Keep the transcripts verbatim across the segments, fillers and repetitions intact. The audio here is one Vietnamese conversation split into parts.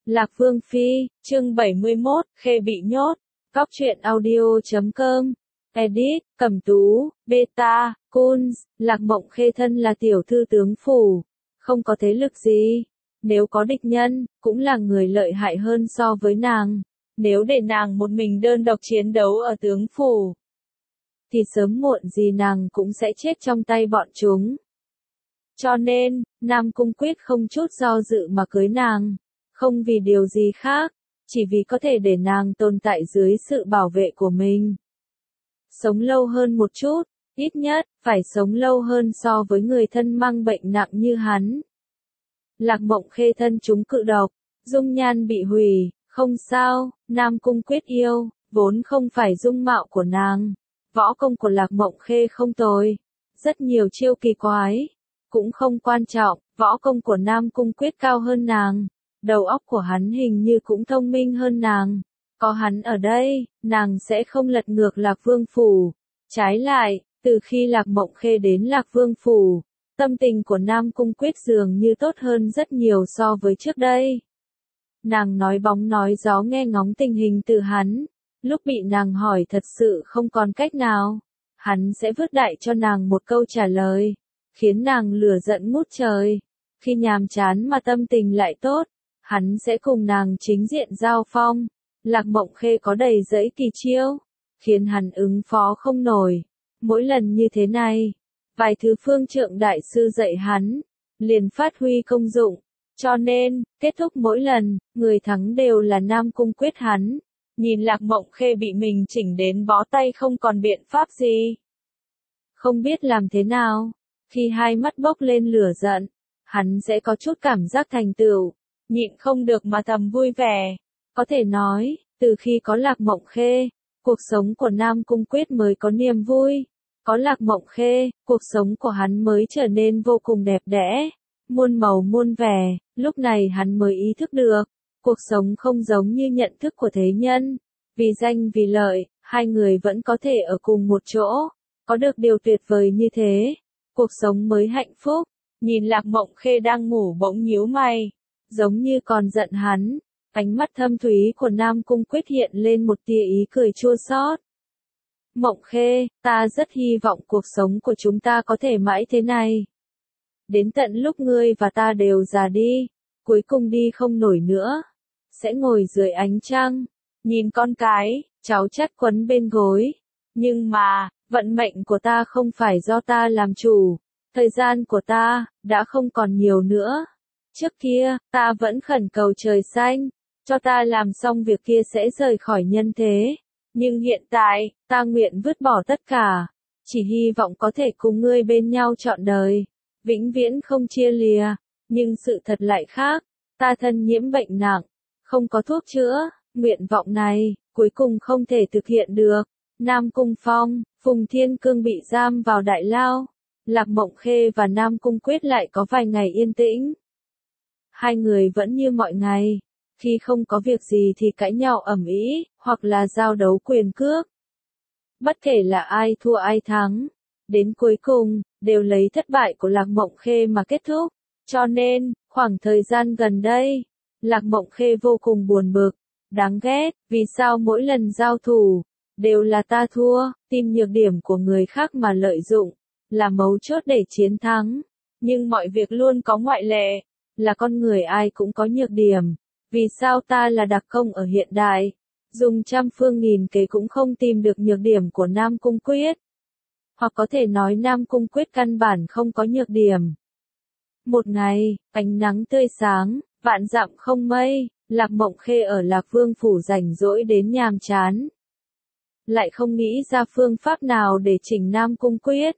Lạc Vương Phi, chương bảy mươi mốt, Khê bị nhốt. Cóc truyện audio chấm com. Edit, Cẩm Tú, Beta, Kunz, Lạc Mộng Khê thân là tiểu thư tướng phủ, không có thế lực gì. Nếu có địch nhân, cũng là người lợi hại hơn so với nàng. Nếu để nàng một mình đơn độc chiến đấu ở tướng phủ, thì sớm muộn gì nàng cũng sẽ chết trong tay bọn chúng. Cho nên, Nam Cung quyết không chút do dự mà cưới nàng. Không vì điều gì khác, chỉ vì có thể để nàng tồn tại dưới sự bảo vệ của mình. Sống lâu hơn một chút, ít nhất, phải sống lâu hơn so với người thân mang bệnh nặng như hắn. Lạc Mộng Khê thân chúng cự độc, dung nhan bị hủy, không sao, Nam Cung quyết yêu, vốn không phải dung mạo của nàng. Võ công của Lạc Mộng Khê không tồi, rất nhiều chiêu kỳ quái, cũng không quan trọng, võ công của Nam Cung quyết cao hơn nàng. Đầu óc của hắn hình như cũng thông minh hơn nàng. Có hắn ở đây, nàng sẽ không lật ngược Lạc Vương phủ. Trái lại, từ khi Lạc Mộng Khê đến Lạc Vương phủ, tâm tình của Nam Cung quyết dường như tốt hơn rất nhiều so với trước đây. Nàng nói bóng nói gió nghe ngóng tình hình từ hắn. Lúc bị nàng hỏi thật sự không còn cách nào, hắn sẽ vứt đại cho nàng một câu trả lời, khiến nàng lửa giận ngút trời. Khi nhàm chán mà tâm tình lại tốt, hắn sẽ cùng nàng chính diện giao phong. Lạc Mộng Khê có đầy dẫy kỳ chiêu, khiến hắn ứng phó không nổi. Mỗi lần như thế này, vài thứ phương trượng đại sư dạy hắn, liền phát huy công dụng. Cho nên, kết thúc mỗi lần, người thắng đều là Nam Cung quyết hắn. Nhìn Lạc Mộng Khê bị mình chỉnh đến bó tay không còn biện pháp gì. Không biết làm thế nào, khi hai mắt bốc lên lửa giận, hắn sẽ có chút cảm giác thành tựu. Nhịn không được mà thầm vui vẻ. Có thể nói, từ khi có Lạc Mộng Khê, cuộc sống của Nam Cung quyết mới có niềm vui. Có Lạc Mộng Khê, cuộc sống của hắn mới trở nên vô cùng đẹp đẽ, muôn màu muôn vẻ. Lúc này hắn mới ý thức được, cuộc sống không giống như nhận thức của thế nhân. Vì danh vì lợi, hai người vẫn có thể ở cùng một chỗ. Có được điều tuyệt vời như thế, cuộc sống mới hạnh phúc. Nhìn Lạc Mộng Khê đang ngủ bỗng nhíu mày, giống như còn giận hắn. Ánh mắt thâm thúy của Nam Cung quyết hiện lên một tia ý cười chua xót. Mộng Khê, ta rất hy vọng cuộc sống của chúng ta có thể mãi thế này. Đến tận lúc ngươi và ta đều già đi, cuối cùng đi không nổi nữa, sẽ ngồi dưới ánh trăng, nhìn con cái, cháu chắt quấn bên gối. Nhưng mà, vận mệnh của ta không phải do ta làm chủ, thời gian của ta, đã không còn nhiều nữa. Trước kia, ta vẫn khẩn cầu trời xanh, cho ta làm xong việc kia sẽ rời khỏi nhân thế. Nhưng hiện tại, ta nguyện vứt bỏ tất cả, chỉ hy vọng có thể cùng ngươi bên nhau trọn đời, vĩnh viễn không chia lìa. Nhưng sự thật lại khác, ta thân nhiễm bệnh nặng, không có thuốc chữa, nguyện vọng này, cuối cùng không thể thực hiện được. Nam Cung Phong, Phùng Thiên Cương bị giam vào đại lao, Lạc Mộng Khê và Nam Cung quyết lại có vài ngày yên tĩnh. Hai người vẫn như mọi ngày, khi không có việc gì thì cãi nhau ầm ĩ, hoặc là giao đấu quyền cước. Bất kể là ai thua ai thắng, đến cuối cùng, đều lấy thất bại của Lạc Mộng Khê mà kết thúc. Cho nên, khoảng thời gian gần đây, Lạc Mộng Khê vô cùng buồn bực, đáng ghét, vì sao mỗi lần giao thủ, đều là ta thua, tìm nhược điểm của người khác mà lợi dụng, là mấu chốt để chiến thắng. Nhưng mọi việc luôn có ngoại lệ, là con người ai cũng có nhược điểm. Vì sao ta là đặc công ở hiện đại, dùng trăm phương nghìn kế cũng không tìm được nhược điểm của Nam Cung quyết? Hoặc có thể nói Nam Cung quyết căn bản không có nhược điểm. Một ngày, ánh nắng tươi sáng, vạn dặm không mây, Lạc Mộng Khê ở Lạc Vương phủ rảnh rỗi đến nhàm chán. Lại không nghĩ ra phương pháp nào để chỉnh Nam Cung quyết.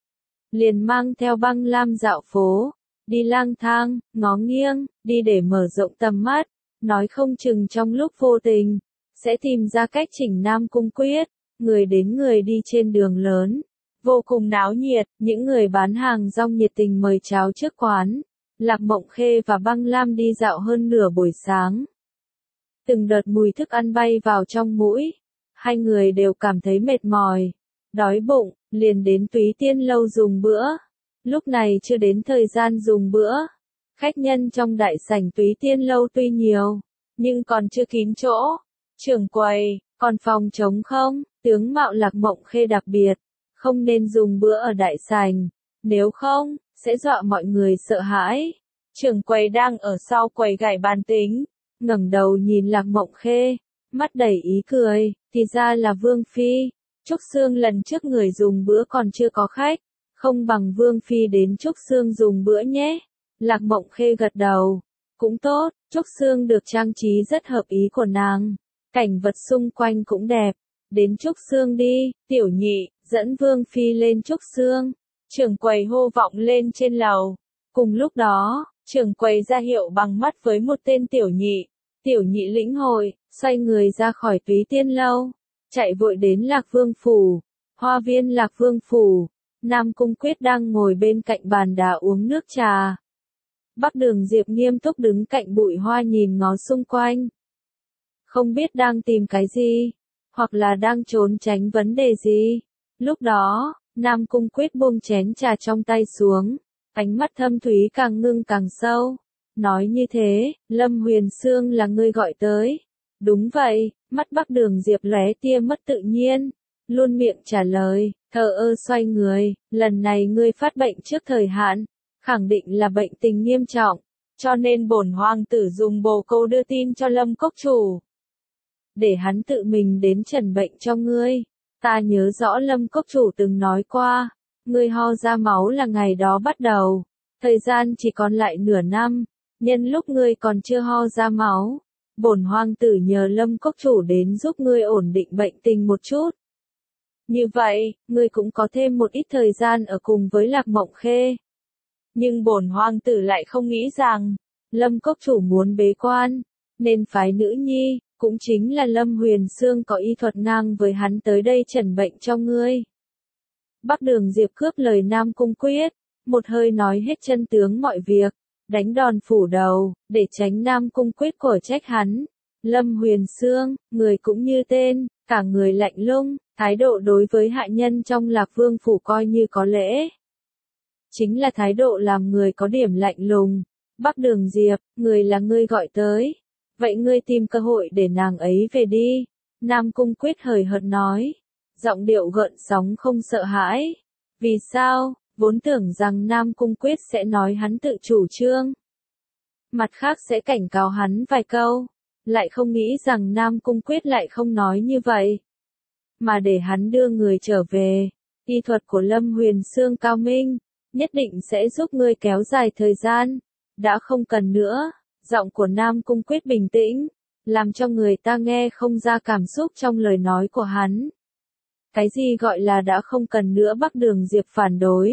Liền mang theo Băng Lam dạo phố, đi lang thang, ngó nghiêng, đi để mở rộng tầm mắt. Nói không chừng trong lúc vô tình, sẽ tìm ra cách chỉnh Nam Cung quyết. Người đến người đi trên đường lớn, vô cùng náo nhiệt, những người bán hàng rong nhiệt tình mời cháo trước quán. Lạc Mộng Khê và Băng Lam đi dạo hơn nửa buổi sáng. Từng đợt mùi thức ăn bay vào trong mũi, hai người đều cảm thấy mệt mỏi, đói bụng, liền đến Túy Tiên lâu dùng bữa. Lúc này chưa đến thời gian dùng bữa. Khách nhân trong đại sảnh Túy Tiên lâu tuy nhiều, nhưng còn chưa kín chỗ. Trưởng quầy, còn phòng trống không? Tướng mạo Lạc Mộng Khê đặc biệt, không nên dùng bữa ở đại sảnh, nếu không, sẽ dọa mọi người sợ hãi. Trưởng quầy đang ở sau quầy gảy bàn tính, ngẩng đầu nhìn Lạc Mộng Khê, mắt đầy ý cười, thì ra là Vương Phi. Trúc Xương lần trước người dùng bữa còn chưa có khách, không bằng Vương Phi đến Trúc Xương dùng bữa nhé. Lạc Mộng Khê gật đầu, cũng tốt, Trúc Xương được trang trí rất hợp ý của nàng, cảnh vật xung quanh cũng đẹp. Đến Trúc Xương đi, tiểu nhị, dẫn Vương Phi lên Trúc Xương. Trưởng quầy hô vọng lên trên lầu. Cùng lúc đó, trưởng quầy ra hiệu bằng mắt với một tên tiểu nhị. Tiểu nhị lĩnh hội, xoay người ra khỏi Túy Tiên lâu, chạy vội đến Lạc Vương phủ. Hoa viên Lạc Vương phủ, Nam Cung Quyết đang ngồi bên cạnh bàn đá uống nước trà. Bắc Đường Diệp nghiêm túc đứng cạnh bụi hoa nhìn ngó xung quanh. Không biết đang tìm cái gì, hoặc là đang trốn tránh vấn đề gì. Lúc đó, Nam Cung Quyết buông chén trà trong tay xuống, ánh mắt thâm thúy càng ngưng càng sâu. Nói như thế, Lâm Huyền Sương là ngươi gọi tới. Đúng vậy, mắt Bắc Đường Diệp lóe tia mất tự nhiên, luôn miệng trả lời, thờ ơ xoay người, lần này ngươi phát bệnh trước thời hạn, khẳng định là bệnh tình nghiêm trọng, cho nên bổn hoàng tử dùng bồ câu đưa tin cho Lâm Cốc Chủ, để hắn tự mình đến trần bệnh cho ngươi. Ta nhớ rõ Lâm Cốc Chủ từng nói qua, ngươi ho ra máu là ngày đó bắt đầu, thời gian chỉ còn lại nửa năm, nhân lúc ngươi còn chưa ho ra máu, bổn hoàng tử nhờ Lâm Cốc Chủ đến giúp ngươi ổn định bệnh tình một chút. Như vậy, ngươi cũng có thêm một ít thời gian ở cùng với Lạc Mộng Khê. Nhưng bổn hoàng tử lại không nghĩ rằng, Lâm Cốc Chủ muốn bế quan, nên phái nữ nhi, cũng chính là Lâm Huyền Sương có y thuật ngang với hắn tới đây trần bệnh cho ngươi. Bắc Đường Diệp cướp lời Nam Cung Quyết, một hơi nói hết chân tướng mọi việc, đánh đòn phủ đầu, để tránh Nam Cung Quyết cổ trách hắn. Lâm Huyền Sương, người cũng như tên, cả người lạnh lùng, thái độ đối với hạ nhân trong Lạc Vương phủ coi như có lễ. Chính là thái độ làm người có điểm lạnh lùng. Bắc Đường Diệp, người là ngươi gọi tới. Vậy ngươi tìm cơ hội để nàng ấy về đi. Nam Cung Quyết hời hợt nói. Giọng điệu gợn sóng không sợ hãi. Vì sao, vốn tưởng rằng Nam Cung Quyết sẽ nói hắn tự chủ trương. Mặt khác sẽ cảnh cáo hắn vài câu. Lại không nghĩ rằng Nam Cung Quyết lại không nói như vậy. Mà để hắn đưa người trở về. Y thuật của Lâm Huyền Sương cao minh, nhất định sẽ giúp ngươi kéo dài thời gian. Đã không cần nữa. Giọng của Nam Cung Quyết bình tĩnh, làm cho người ta nghe không ra cảm xúc trong lời nói của hắn. Cái gì gọi là đã không cần nữa? Bắc Đường Diệp phản đối.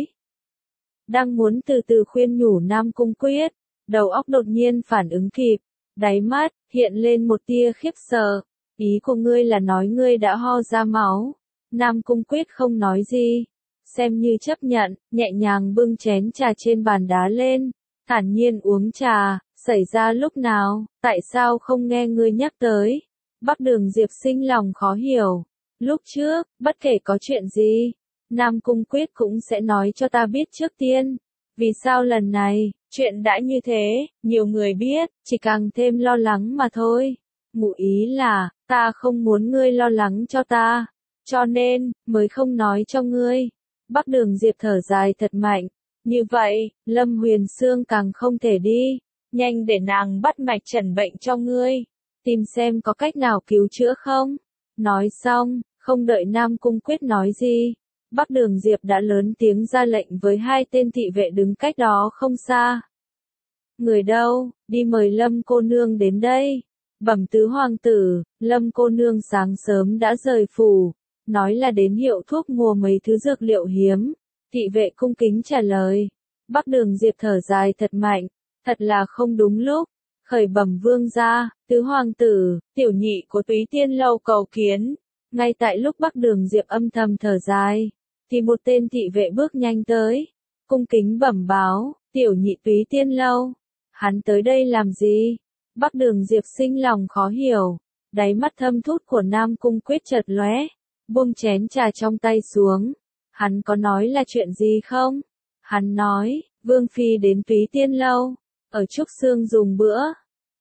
Đang muốn từ từ khuyên nhủ Nam Cung Quyết, đầu óc đột nhiên phản ứng kịp, đáy mắt hiện lên một tia khiếp sợ. Ý của ngươi là nói ngươi đã ho ra máu? Nam Cung Quyết không nói gì, xem như chấp nhận, nhẹ nhàng bưng chén trà trên bàn đá lên, thản nhiên uống trà. Xảy ra lúc nào, tại sao không nghe ngươi nhắc tới? Bắc Đường Diệp sinh lòng khó hiểu. Lúc trước, bất kể có chuyện gì, Nam Cung Quyết cũng sẽ nói cho ta biết trước tiên. Vì sao lần này, chuyện đã như thế, nhiều người biết, chỉ càng thêm lo lắng mà thôi. Ngụ ý là, ta không muốn ngươi lo lắng cho ta, cho nên, mới không nói cho ngươi. Bắc Đường Diệp thở dài thật mạnh. Như vậy, Lâm Huyền Sương càng không thể đi. Nhanh để nàng bắt mạch trần bệnh cho ngươi, tìm xem có cách nào cứu chữa không. Nói xong, không đợi Nam Cung Quyết nói gì, Bắc Đường Diệp đã lớn tiếng ra lệnh với hai tên thị vệ đứng cách đó không xa. Người đâu, đi mời Lâm cô nương đến đây. Bẩm tứ hoàng tử, Lâm cô nương sáng sớm đã rời phủ, nói là đến hiệu thuốc mua mấy thứ dược liệu hiếm. Thị vệ cung kính trả lời. Bắc Đường Diệp thở dài thật mạnh. Thật là không đúng lúc. Khởi bẩm vương gia, tứ hoàng tử, tiểu nhị của Túy Tiên lâu cầu kiến. Ngay tại lúc Bắc Đường Diệp âm thầm thở dài, thì một tên thị vệ bước nhanh tới, cung kính bẩm báo, tiểu nhị Túy Tiên lâu. Hắn tới đây làm gì? Bắc Đường Diệp sinh lòng khó hiểu, đáy mắt thâm thút của Nam Cung Quyết chợt lóe, buông chén trà trong tay xuống. Hắn có nói là chuyện gì không? Hắn nói, Vương Phi đến Túy Tiên lâu, ở Trúc Xương dùng bữa.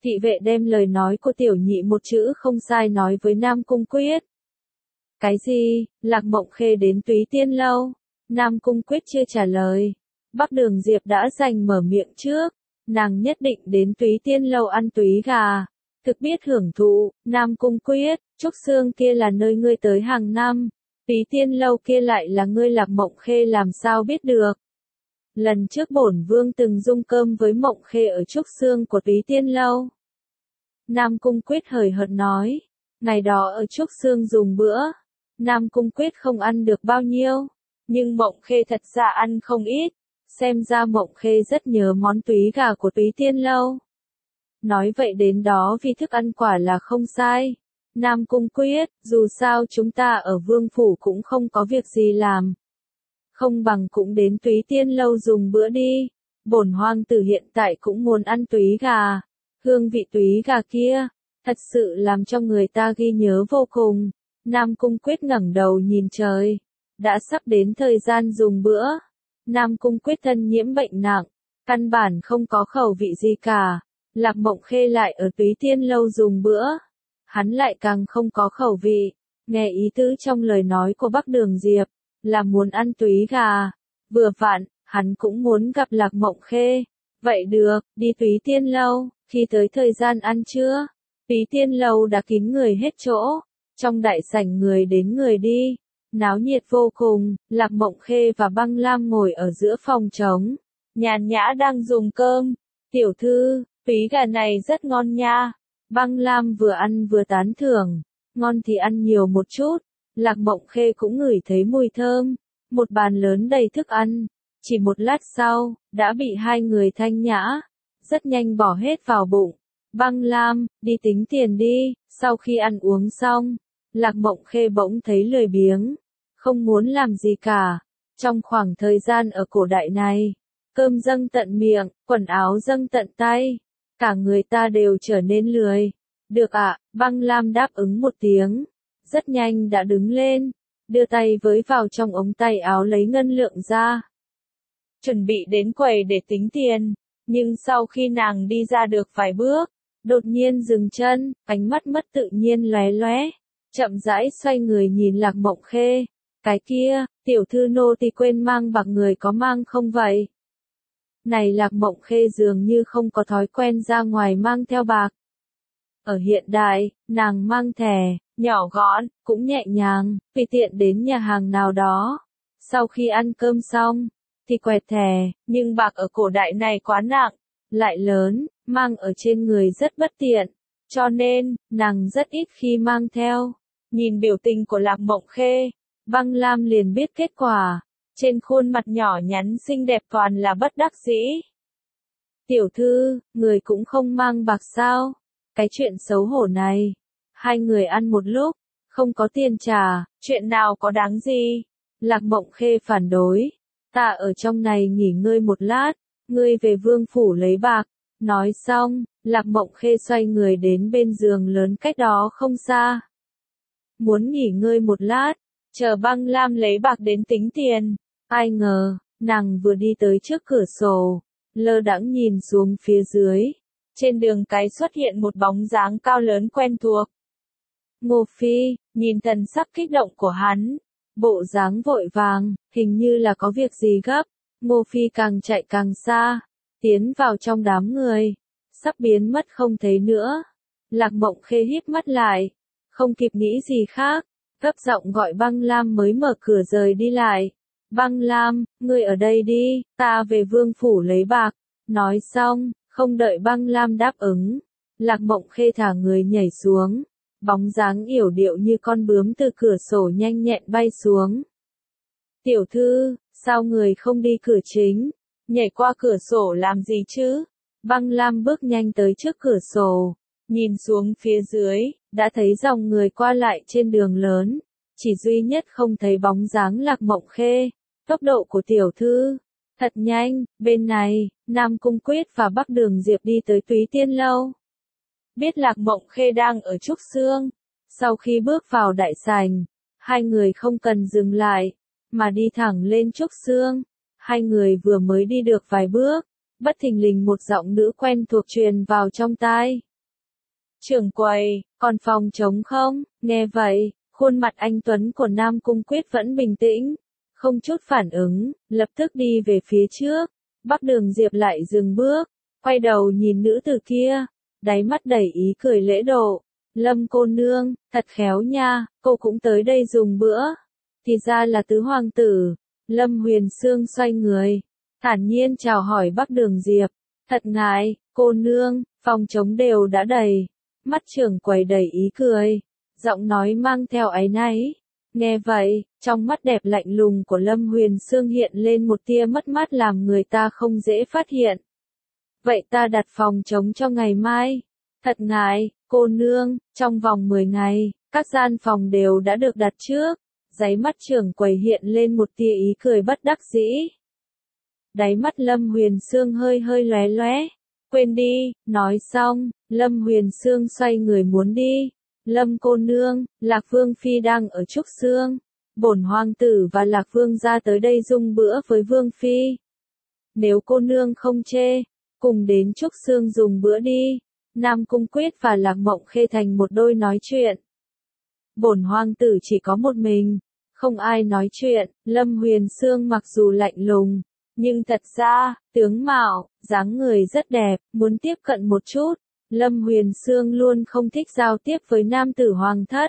Thị vệ đem lời nói của tiểu nhị một chữ không sai nói với Nam Cung Quyết. Cái gì? Lạc Mộng Khê đến Túy Tiên Lâu? Nam Cung Quyết chưa trả lời. Bắc Đường Diệp đã giành mở miệng trước. Nàng nhất định đến Túy Tiên Lâu ăn túy gà. Thực biết hưởng thụ. Nam Cung Quyết, Trúc Xương kia là nơi ngươi tới hàng năm. Túy Tiên Lâu kia lại là ngươi Lạc Mộng Khê làm sao biết được. Lần trước bổn vương từng dung cơm với Mộng Khê ở Trúc Xương của Túy Tiên Lâu. Nam Cung Quyết hời hợt nói. Ngày đó ở Trúc Xương dùng bữa. Nam Cung Quyết không ăn được bao nhiêu. Nhưng Mộng Khê thật ra ăn không ít. Xem ra Mộng Khê rất nhớ món túy gà của Túy Tiên Lâu. Nói vậy đến đó vì thức ăn quả là không sai. Nam Cung Quyết, dù sao chúng ta ở Vương Phủ cũng không có việc gì làm. Không bằng cũng đến Túy Tiên Lâu dùng bữa đi. Bổn hoàng tử hiện tại cũng muốn ăn túy gà. Hương vị túy gà kia, thật sự làm cho người ta ghi nhớ vô cùng. Nam Cung Quyết ngẩng đầu nhìn trời. Đã sắp đến thời gian dùng bữa. Nam Cung Quyết thân nhiễm bệnh nặng. Căn bản không có khẩu vị gì cả. Lạc Mộng Khê lại ở Túy Tiên Lâu dùng bữa. Hắn lại càng không có khẩu vị. Nghe ý tứ trong lời nói của Bắc Đường Diệp. Là muốn ăn túy gà. Vừa vặn, hắn cũng muốn gặp Lạc Mộng Khê. Vậy được, đi Túy Tiên Lâu. Khi tới thời gian ăn trưa, Túy Tiên Lâu đã kín người hết chỗ. Trong đại sảnh người đến người đi. Náo nhiệt vô cùng. Lạc Mộng Khê và Băng Lam ngồi ở giữa phòng trống. Nhàn nhã đang dùng cơm. Tiểu thư, túy gà này rất ngon nha. Băng Lam vừa ăn vừa tán thưởng. Ngon thì ăn nhiều một chút. Lạc Mộng Khê cũng ngửi thấy mùi thơm. Một bàn lớn đầy thức ăn. Chỉ một lát sau, đã bị hai người thanh nhã. Rất nhanh bỏ hết vào bụng. Băng Lam, đi tính tiền đi. Sau khi ăn uống xong, Lạc Mộng Khê bỗng thấy lười biếng. Không muốn làm gì cả. Trong khoảng thời gian ở cổ đại này, cơm dâng tận miệng, quần áo dâng tận tay. Cả người ta đều trở nên lười. Được ạ, Băng Lam đáp ứng một tiếng. Rất nhanh đã đứng lên. Đưa tay với vào trong ống tay áo lấy ngân lượng ra. Chuẩn bị đến quầy để tính tiền. Nhưng sau khi nàng đi ra được vài bước, đột nhiên dừng chân, ánh mắt mất tự nhiên lóe lóe. Chậm rãi xoay người nhìn Lạc Mộng Khê. Cái kia, tiểu thư nô tỳ quên mang bạc người có mang không vậy? Này Lạc Mộng Khê dường như không có thói quen ra ngoài mang theo bạc. Ở hiện đại, nàng mang thẻ, nhỏ gọn, cũng nhẹ nhàng, tùy tiện đến nhà hàng nào đó. Sau khi ăn cơm xong, thì quẹt thẻ, nhưng bạc ở cổ đại này quá nặng, lại lớn, mang ở trên người rất bất tiện. Cho nên, nàng rất ít khi mang theo. Nhìn biểu tình của Lạc Mộng Khê, Băng Lam liền biết kết quả. Trên khuôn mặt nhỏ nhắn xinh đẹp toàn là bất đắc dĩ. Tiểu thư, người cũng không mang bạc sao? Cái chuyện xấu hổ này. Hai người ăn một lúc, không có tiền trả, chuyện nào có đáng gì? Lạc Mộng Khê phản đối. Ta ở trong này nghỉ ngơi một lát, ngươi về Vương Phủ lấy bạc. Nói xong, Lạc Mộng Khê xoay người đến bên giường lớn cách đó không xa. Muốn nghỉ ngơi một lát, chờ Băng Lam lấy bạc đến tính tiền. Ai ngờ, nàng vừa đi tới trước cửa sổ, lơ đãng nhìn xuống phía dưới. Trên đường cái xuất hiện một bóng dáng cao lớn quen thuộc. Ngô Phi, nhìn thần sắc kích động của hắn, bộ dáng vội vàng, hình như là có việc gì gấp. Ngô Phi càng chạy càng xa, tiến vào trong đám người, sắp biến mất không thấy nữa. Lạc Mộng Khê híp mắt lại, không kịp nghĩ gì khác, gấp giọng gọi Băng Lam mới mở cửa rời đi lại. Băng Lam, ngươi ở đây đi, ta về Vương Phủ lấy bạc. Nói xong, không đợi Băng Lam đáp ứng, Lạc Mộng Khê thả người nhảy xuống, bóng dáng yểu điệu như con bướm từ cửa sổ nhanh nhẹn bay xuống. Tiểu thư, sao người không đi cửa chính, nhảy qua cửa sổ làm gì chứ? Băng Lam bước nhanh tới trước cửa sổ, nhìn xuống phía dưới, đã thấy dòng người qua lại trên đường lớn, chỉ duy nhất không thấy bóng dáng Lạc Mộng Khê. Tốc độ của tiểu thư thật nhanh. Bên này, Nam Cung Quyết và Bắc Đường Diệp đi tới Túy Tiên Lâu. Biết Lạc Mộng Khê đang ở Trúc Xương, sau khi bước vào đại sảnh, hai người không cần dừng lại, mà đi thẳng lên Trúc Xương. Hai người vừa mới đi được vài bước, bất thình lình một giọng nữ quen thuộc truyền vào trong tai. Trưởng quầy, còn phòng trống không? Nghe vậy, khuôn mặt anh Tuấn của Nam Cung Quyết vẫn bình tĩnh, không chút phản ứng, lập tức đi về phía trước. Bắc Đường Diệp lại dừng bước, quay đầu nhìn nữ tử kia, đáy mắt đầy ý cười lễ độ. Lâm cô nương, thật khéo nha, cô cũng tới đây dùng bữa. Thì ra là tứ hoàng tử. Lâm Huyền Sương xoay người, thản nhiên chào hỏi Bắc Đường Diệp. Thật ngại, cô nương, phòng trống đều đã đầy. Mắt trưởng quầy đầy ý cười, giọng nói mang theo áy náy. Nghe vậy, trong mắt đẹp lạnh lùng của Lâm Huyền Sương hiện lên một tia mất mát làm người ta không dễ phát hiện. Vậy ta đặt phòng trống cho ngày mai. Thật ngại, cô nương, trong vòng mười ngày, các gian phòng đều đã được đặt trước. Đáy mắt trưởng quầy hiện lên một tia ý cười bất đắc dĩ. Đáy mắt Lâm Huyền Sương hơi hơi lóe lóe. Quên đi, nói xong, Lâm Huyền Sương xoay người muốn đi. Lâm cô nương, Lạc Vương Phi đang ở Trúc Xương. Bổn hoàng tử và Lạc Vương ra tới đây dùng bữa với Vương Phi. Nếu cô nương không chê, cùng đến Trúc Xương dùng bữa đi. Nam Cung Quyết và Lạc Mộng Khê thành một đôi nói chuyện. Bổn hoàng tử chỉ có một mình, không ai nói chuyện. Lâm Huyền Sương mặc dù lạnh lùng, nhưng thật ra, tướng mạo, dáng người rất đẹp, muốn tiếp cận một chút. Lâm Huyền Sương luôn không thích giao tiếp với nam tử hoàng thất.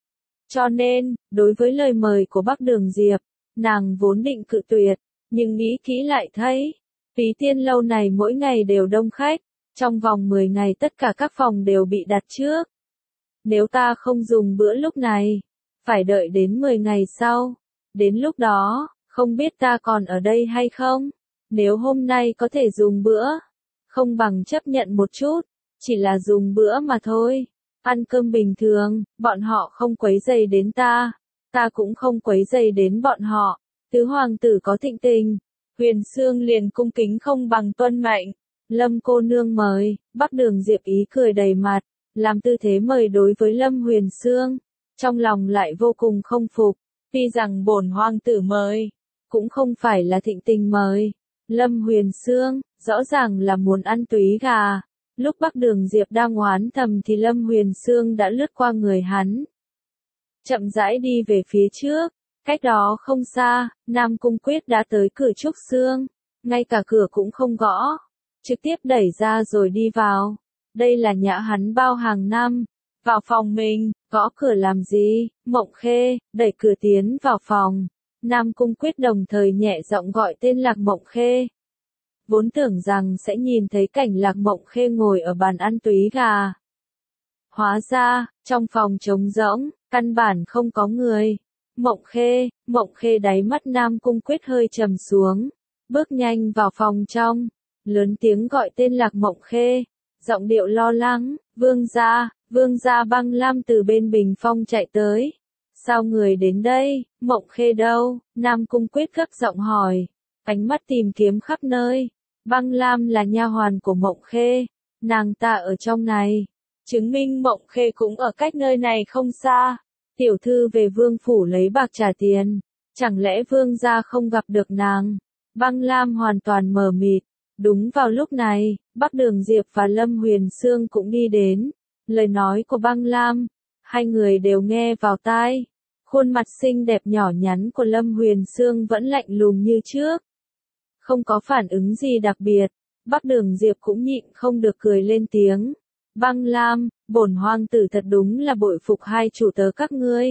Cho nên, đối với lời mời của Bắc Đường Diệp, nàng vốn định cự tuyệt, nhưng nghĩ kỹ lại thấy, Phí Tiên lâu này mỗi ngày đều đông khách, trong vòng mười ngày tất cả các phòng đều bị đặt trước. Nếu ta không dùng bữa lúc này, phải đợi đến mười ngày sau, đến lúc đó, không biết ta còn ở đây hay không. Nếu hôm nay có thể dùng bữa, không bằng chấp nhận một chút, chỉ là dùng bữa mà thôi. Ăn cơm bình thường, bọn họ không quấy rầy đến ta, ta cũng không quấy rầy đến bọn họ. Tứ hoàng tử có thịnh tình, Huyền Sương liền cung kính không bằng tuân mệnh. Lâm cô nương mời. Bắc Đường Diệp ý cười đầy mặt, làm tư thế mời đối với Lâm Huyền Sương, trong lòng lại vô cùng không phục. Tuy rằng bổn hoàng tử mời, cũng không phải là thịnh tình mời. Lâm Huyền Sương, rõ ràng là muốn ăn túy gà. Lúc Bắc Đường Diệp đang oán thầm thì Lâm Huyền Sương đã lướt qua người hắn, chậm rãi đi về phía trước. Cách đó không xa, Nam Cung Quyết đã tới cửa Trúc Xương, ngay cả cửa cũng không gõ, trực tiếp đẩy ra rồi đi vào. Đây là nhà hắn bao hàng năm. Vào phòng mình, gõ cửa làm gì? Mộng Khê, đẩy cửa tiến vào phòng. Nam Cung Quyết đồng thời nhẹ giọng gọi tên Lạc Mộng Khê. Vốn tưởng rằng sẽ nhìn thấy cảnh Lạc Mộng Khê ngồi ở bàn ăn túy gà. Hóa ra, trong phòng trống rỗng, căn bản không có người. Mộng Khê, Mộng Khê đáy mắt Nam Cung Quyết hơi trầm xuống, bước nhanh vào phòng trong, lớn tiếng gọi tên Lạc Mộng Khê, giọng điệu lo lắng. Vương gia, Vương gia Băng Lam từ bên bình phong chạy tới. Sao người đến đây? Mộng Khê đâu? Nam Cung Quyết gấp giọng hỏi, ánh mắt tìm kiếm khắp nơi. Băng Lam là nha hoàn của Mộng Khê, nàng ta ở trong này, chứng minh Mộng Khê cũng ở cách nơi này không xa. Tiểu thư về vương phủ lấy bạc trả tiền, chẳng lẽ vương gia không gặp được nàng? Băng Lam hoàn toàn mờ mịt. Đúng vào lúc này, Bắc Đường Diệp và Lâm Huyền Sương cũng đi đến. Lời nói của Băng Lam, hai người đều nghe vào tai. Khuôn mặt xinh đẹp nhỏ nhắn của Lâm Huyền Sương vẫn lạnh lùng như trước, không có phản ứng gì đặc biệt. Bắc Đường Diệp cũng nhịn không được cười lên tiếng. Băng Lam, bổn hoàng tử thật đúng là bội phục hai chủ tớ các ngươi.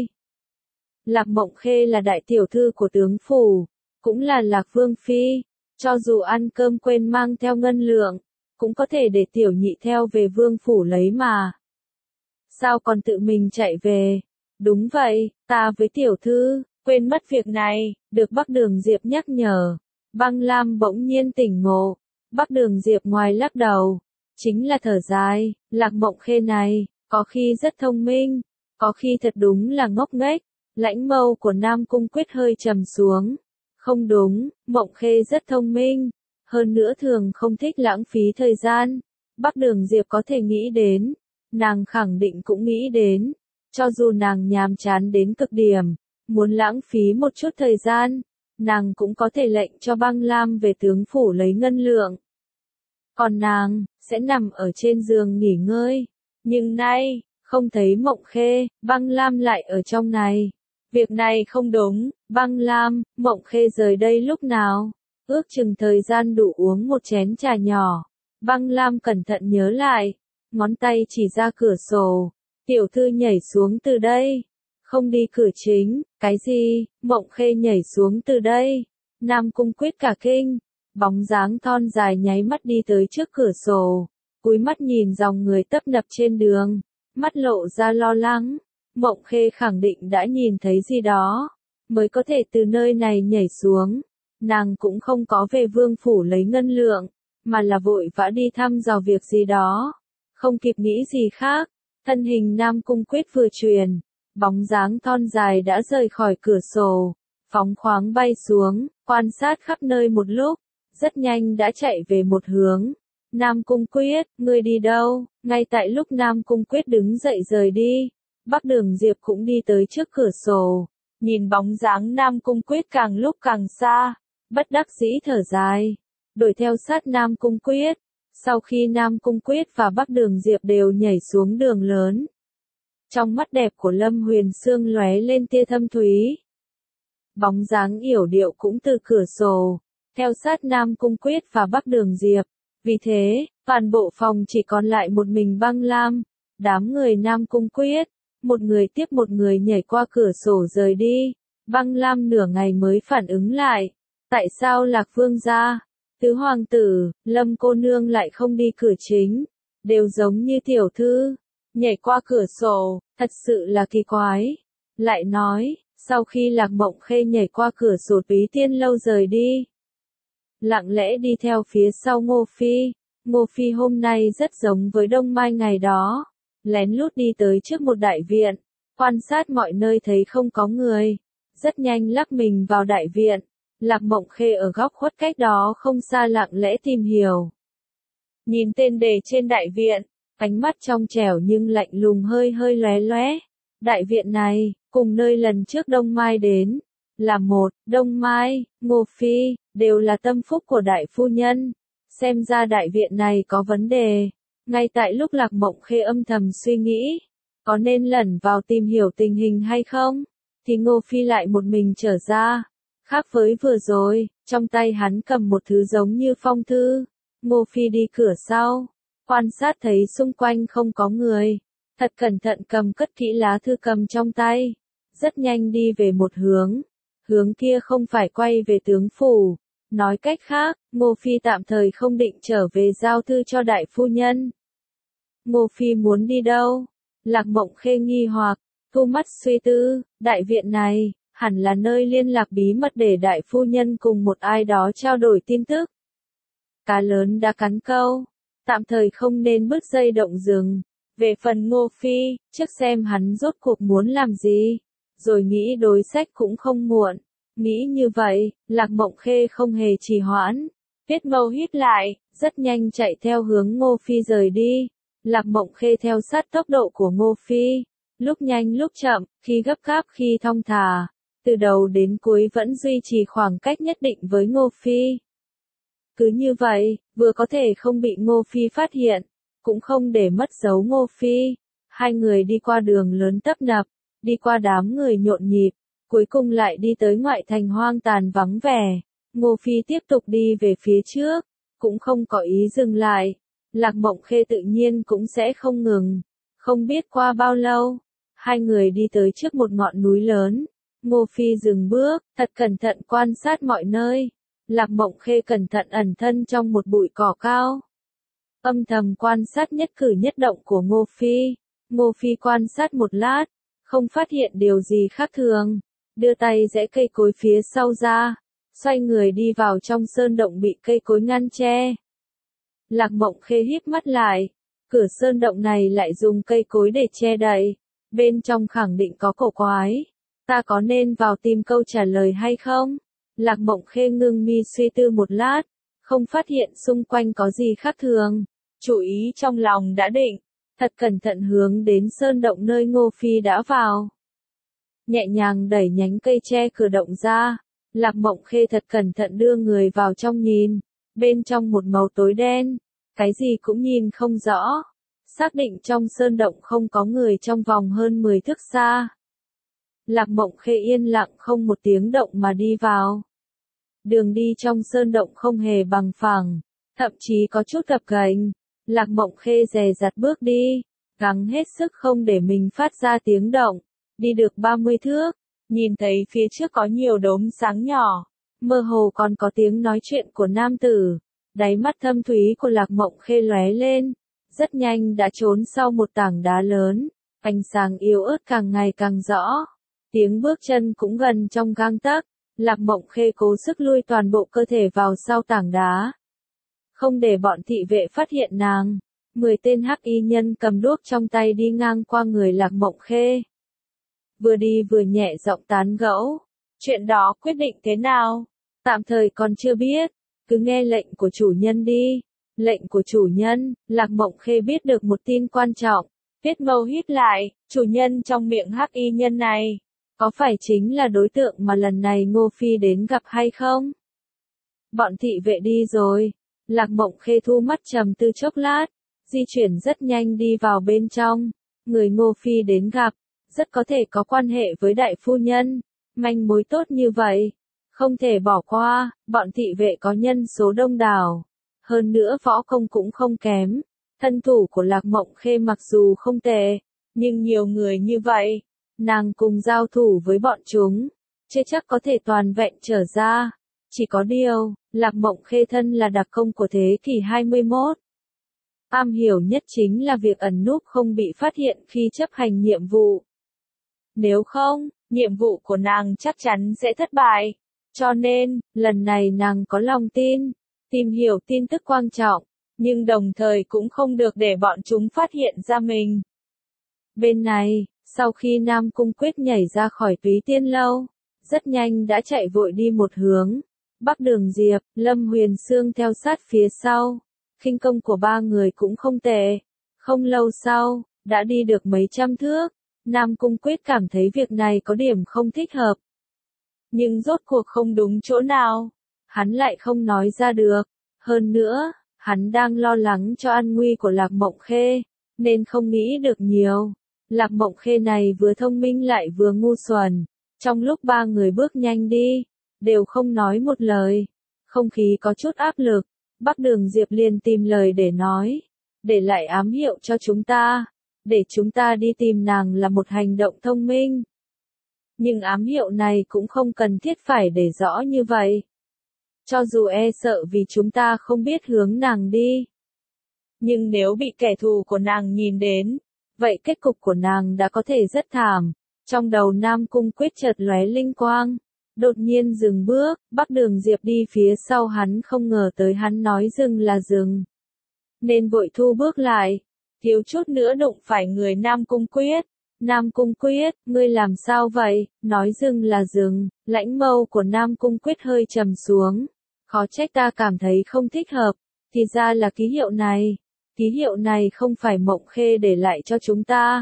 Lạc Mộng Khê là đại tiểu thư của tướng phủ, cũng là Lạc Vương Phi, cho dù ăn cơm quên mang theo ngân lượng, cũng có thể để tiểu nhị theo về vương phủ lấy mà. Sao còn tự mình chạy về? Đúng vậy, ta với tiểu thư, quên mất việc này, được Bắc Đường Diệp nhắc nhở. Băng Lam bỗng nhiên tỉnh ngộ. Bắc Đường Diệp ngoài lắc đầu, chính là thở dài. Lạc Mộng Khê này, có khi rất thông minh, có khi thật đúng là ngốc nghếch. Lãnh mâu của Nam Cung Quyết hơi trầm xuống. Không đúng, Mộng Khê rất thông minh, hơn nữa thường không thích lãng phí thời gian. Bắc Đường Diệp có thể nghĩ đến, nàng khẳng định cũng nghĩ đến, cho dù nàng nhàm chán đến cực điểm, muốn lãng phí một chút thời gian, nàng cũng có thể lệnh cho Băng Lam về tướng phủ lấy ngân lượng. Còn nàng, sẽ nằm ở trên giường nghỉ ngơi. Nhưng nay, không thấy Mộng Khê, Băng Lam lại ở trong này. Việc này không đúng, Băng Lam, Mộng Khê rời đây lúc nào? Ước chừng thời gian đủ uống một chén trà nhỏ. Băng Lam cẩn thận nhớ lại, ngón tay chỉ ra cửa sổ. Tiểu thư nhảy xuống từ đây. Không đi cửa chính, cái gì, Mộng Khê nhảy xuống từ đây. Nam Cung Quyết cả kinh, bóng dáng thon dài nháy mắt đi tới trước cửa sổ. Cúi mắt nhìn dòng người tấp nập trên đường, mắt lộ ra lo lắng. Mộng Khê khẳng định đã nhìn thấy gì đó, mới có thể từ nơi này nhảy xuống. Nàng cũng không có về vương phủ lấy ngân lượng, mà là vội vã đi thăm dò việc gì đó. Không kịp nghĩ gì khác, thân hình Nam Cung Quyết vừa truyền, bóng dáng thon dài đã rời khỏi cửa sổ, phóng khoáng bay xuống, quan sát khắp nơi một lúc, rất nhanh đã chạy về một hướng. Nam Cung Quyết, ngươi đi đâu? Ngay tại lúc Nam Cung Quyết đứng dậy rời đi, Bắc Đường Diệp cũng đi tới trước cửa sổ, nhìn bóng dáng Nam Cung Quyết càng lúc càng xa, bất đắc dĩ thở dài, đuổi theo sát Nam Cung Quyết. Sau khi Nam Cung Quyết và Bắc Đường Diệp đều nhảy xuống đường lớn, trong mắt đẹp của Lâm Huyền Sương lóe lên tia thâm thúy. Bóng dáng yểu điệu cũng từ cửa sổ, theo sát Nam Cung Quyết và Bắc Đường Diệp. Vì thế, toàn bộ phòng chỉ còn lại một mình Băng Lam. Đám người Nam Cung Quyết, một người tiếp một người nhảy qua cửa sổ rời đi. Băng Lam nửa ngày mới phản ứng lại. Tại sao Lạc Vương gia, tứ hoàng tử, Lâm cô nương lại không đi cửa chính? Đều giống như tiểu thư, nhảy qua cửa sổ, thật sự là kỳ quái. Lại nói, sau khi Lạc Mộng Khê nhảy qua cửa sổ Túy Tiên lâu rời đi, lặng lẽ đi theo phía sau Ngô Phi. Ngô Phi hôm nay rất giống với Đông Mai ngày đó, lén lút đi tới trước một đại viện, quan sát mọi nơi thấy không có người, rất nhanh lắc mình vào đại viện. Lạc Mộng Khê ở góc khuất cách đó không xa lặng lẽ tìm hiểu. Nhìn tên đề trên đại viện, ánh mắt trong trẻo nhưng lạnh lùng hơi hơi lóe lóe. Đại viện này, cùng nơi lần trước Đông Mai đến, là một. Đông Mai, Ngô Phi, đều là tâm phúc của đại phu nhân. Xem ra đại viện này có vấn đề. Ngay tại lúc Lạc Mộng Khê âm thầm suy nghĩ, có nên lẩn vào tìm hiểu tình hình hay không, thì Ngô Phi lại một mình trở ra. Khác với vừa rồi, trong tay hắn cầm một thứ giống như phong thư. Ngô Phi đi cửa sau, quan sát thấy xung quanh không có người, thật cẩn thận cầm cất kỹ lá thư cầm trong tay, rất nhanh đi về một hướng. Hướng kia không phải quay về tướng phủ. Nói cách khác, Ngô Phi tạm thời không định trở về giao thư cho đại phu nhân. Ngô Phi muốn đi đâu? Lạc Mộng Khê nghi hoặc, thu mắt suy tư, đại viện này, hẳn là nơi liên lạc bí mật để đại phu nhân cùng một ai đó trao đổi tin tức. Cá lớn đã cắn câu, tạm thời không nên bứt dây động rừng. Về phần Ngô Phi, trước xem hắn rốt cuộc muốn làm gì, rồi nghĩ đối sách cũng không muộn. Nghĩ như vậy, Lạc Mộng Khê không hề trì hoãn, huyết mâu híp lại, rất nhanh chạy theo hướng Ngô Phi rời đi. Lạc Mộng Khê theo sát tốc độ của Ngô Phi, lúc nhanh lúc chậm, khi gấp gáp khi thong thả, từ đầu đến cuối vẫn duy trì khoảng cách nhất định với Ngô Phi. Cứ như vậy, vừa có thể không bị Ngô Phi phát hiện, cũng không để mất dấu Ngô Phi. Hai người đi qua đường lớn tấp nập, đi qua đám người nhộn nhịp, cuối cùng lại đi tới ngoại thành hoang tàn vắng vẻ. Ngô Phi tiếp tục đi về phía trước, cũng không có ý dừng lại. Lạc Mộng Khê tự nhiên cũng sẽ không ngừng. Không biết qua bao lâu, hai người đi tới trước một ngọn núi lớn. Ngô Phi dừng bước, thật cẩn thận quan sát mọi nơi. Lạc Mộng Khê cẩn thận ẩn thân trong một bụi cỏ cao, âm thầm quan sát nhất cử nhất động của Ngô Phi. Ngô Phi quan sát một lát, không phát hiện điều gì khác thường, đưa tay giãy cây cối phía sau ra, xoay người đi vào trong sơn động bị cây cối ngăn che. Lạc Mộng Khê híp mắt lại, cửa sơn động này lại dùng cây cối để che đậy, bên trong khẳng định có cổ quái, ta có nên vào tìm câu trả lời hay không? Lạc Mộng Khê ngưng mi suy tư một lát, không phát hiện xung quanh có gì khác thường, chủ ý trong lòng đã định, thật cẩn thận hướng đến sơn động nơi Ngô Phi đã vào. Nhẹ nhàng đẩy nhánh cây che cửa động ra, Lạc Mộng Khê thật cẩn thận đưa người vào trong nhìn, bên trong một màu tối đen, cái gì cũng nhìn không rõ. xác định trong sơn động không có người trong vòng hơn mười thước xa. Lạc Mộng Khê yên lặng không một tiếng động mà đi vào. Đường đi trong sơn động không hề bằng phẳng, thậm chí có chút gập ghềnh. Lạc Mộng Khê dè dặt bước đi, gắng hết sức không để mình phát ra tiếng động. Đi được ba mươi thước, nhìn thấy phía trước có nhiều đốm sáng nhỏ, mơ hồ còn có tiếng nói chuyện của nam tử. Đáy mắt thâm thúy của Lạc Mộng Khê lóe lên, rất nhanh đã trốn sau một tảng đá lớn, ánh sáng yếu ớt càng ngày càng rõ. Tiếng bước chân cũng gần trong gang tấc, Lạc Mộng Khê cố sức lui toàn bộ cơ thể vào sau tảng đá. Không để bọn thị vệ phát hiện nàng, mười tên hắc y nhân cầm đuốc trong tay đi ngang qua người Lạc Mộng Khê. Vừa đi vừa nhẹ giọng tán gẫu, chuyện đó quyết định thế nào? Tạm thời còn chưa biết, cứ nghe lệnh của chủ nhân đi. Lệnh của chủ nhân, Lạc Mộng Khê biết được một tin quan trọng, Tiết Mâu hít lại, chủ nhân trong miệng hắc y nhân này, có phải chính là đối tượng mà lần này Ngô Phi đến gặp hay không? Bọn thị vệ đi rồi, Lạc Mộng Khê thu mắt trầm tư chốc lát, di chuyển rất nhanh đi vào bên trong, người Ngô Phi đến gặp, rất có thể có quan hệ với đại phu nhân, manh mối tốt như vậy, không thể bỏ qua, bọn thị vệ có nhân số đông đảo, hơn nữa võ công cũng không kém, thân thủ của Lạc Mộng Khê mặc dù không tệ, nhưng nhiều người như vậy, nàng cùng giao thủ với bọn chúng, chưa chắc có thể toàn vẹn trở ra, chỉ có điều, Lạc Mộng Khê thân là đặc công của thế kỷ hai mươi mốt. Am hiểu nhất chính là việc ẩn núp không bị phát hiện khi chấp hành nhiệm vụ. Nếu không, nhiệm vụ của nàng chắc chắn sẽ thất bại. Cho nên, lần này nàng có lòng tin, tìm hiểu tin tức quan trọng, nhưng đồng thời cũng không được để bọn chúng phát hiện ra mình. Bên này, sau khi Nam Cung Quyết nhảy ra khỏi Túy Tiên Lâu, rất nhanh đã chạy vội đi một hướng. Bắc Đường Diệp, Lâm Huyền Sương theo sát phía sau. Khinh công của ba người cũng không tệ. Không lâu sau, đã đi được mấy trăm thước. Nam Cung Quyết cảm thấy việc này có điểm không thích hợp. Nhưng rốt cuộc không đúng chỗ nào. Hắn lại không nói ra được. Hơn nữa, hắn đang lo lắng cho an nguy của Lạc Mộng Khê, nên không nghĩ được nhiều. Lạc Mộng Khê này vừa thông minh lại vừa ngu xuẩn. Trong lúc ba người bước nhanh đi, đều không nói một lời. Không khí có chút áp lực. Bắc Đường Diệp liền tìm lời để nói. Để lại ám hiệu cho chúng ta. Để chúng ta đi tìm nàng là một hành động thông minh. Nhưng ám hiệu này cũng không cần thiết phải để rõ như vậy. Cho dù e sợ vì chúng ta không biết hướng nàng đi. Nhưng nếu bị kẻ thù của nàng nhìn đến, vậy kết cục của nàng đã có thể rất thảm. Trong đầu Nam Cung Quyết chợt lóe linh quang. Đột nhiên dừng bước, Bắc Đường Diệp đi phía sau hắn không ngờ tới hắn nói dừng là dừng. Nên vội thu bước lại. Thiếu chút nữa đụng phải người Nam Cung Quyết. Nam Cung Quyết, ngươi làm sao vậy? Nói dừng là dừng, lãnh mâu của Nam Cung Quyết hơi trầm xuống. Khó trách ta cảm thấy không thích hợp. Thì ra là ký hiệu này. Ký hiệu này không phải Mộng Khê để lại cho chúng ta.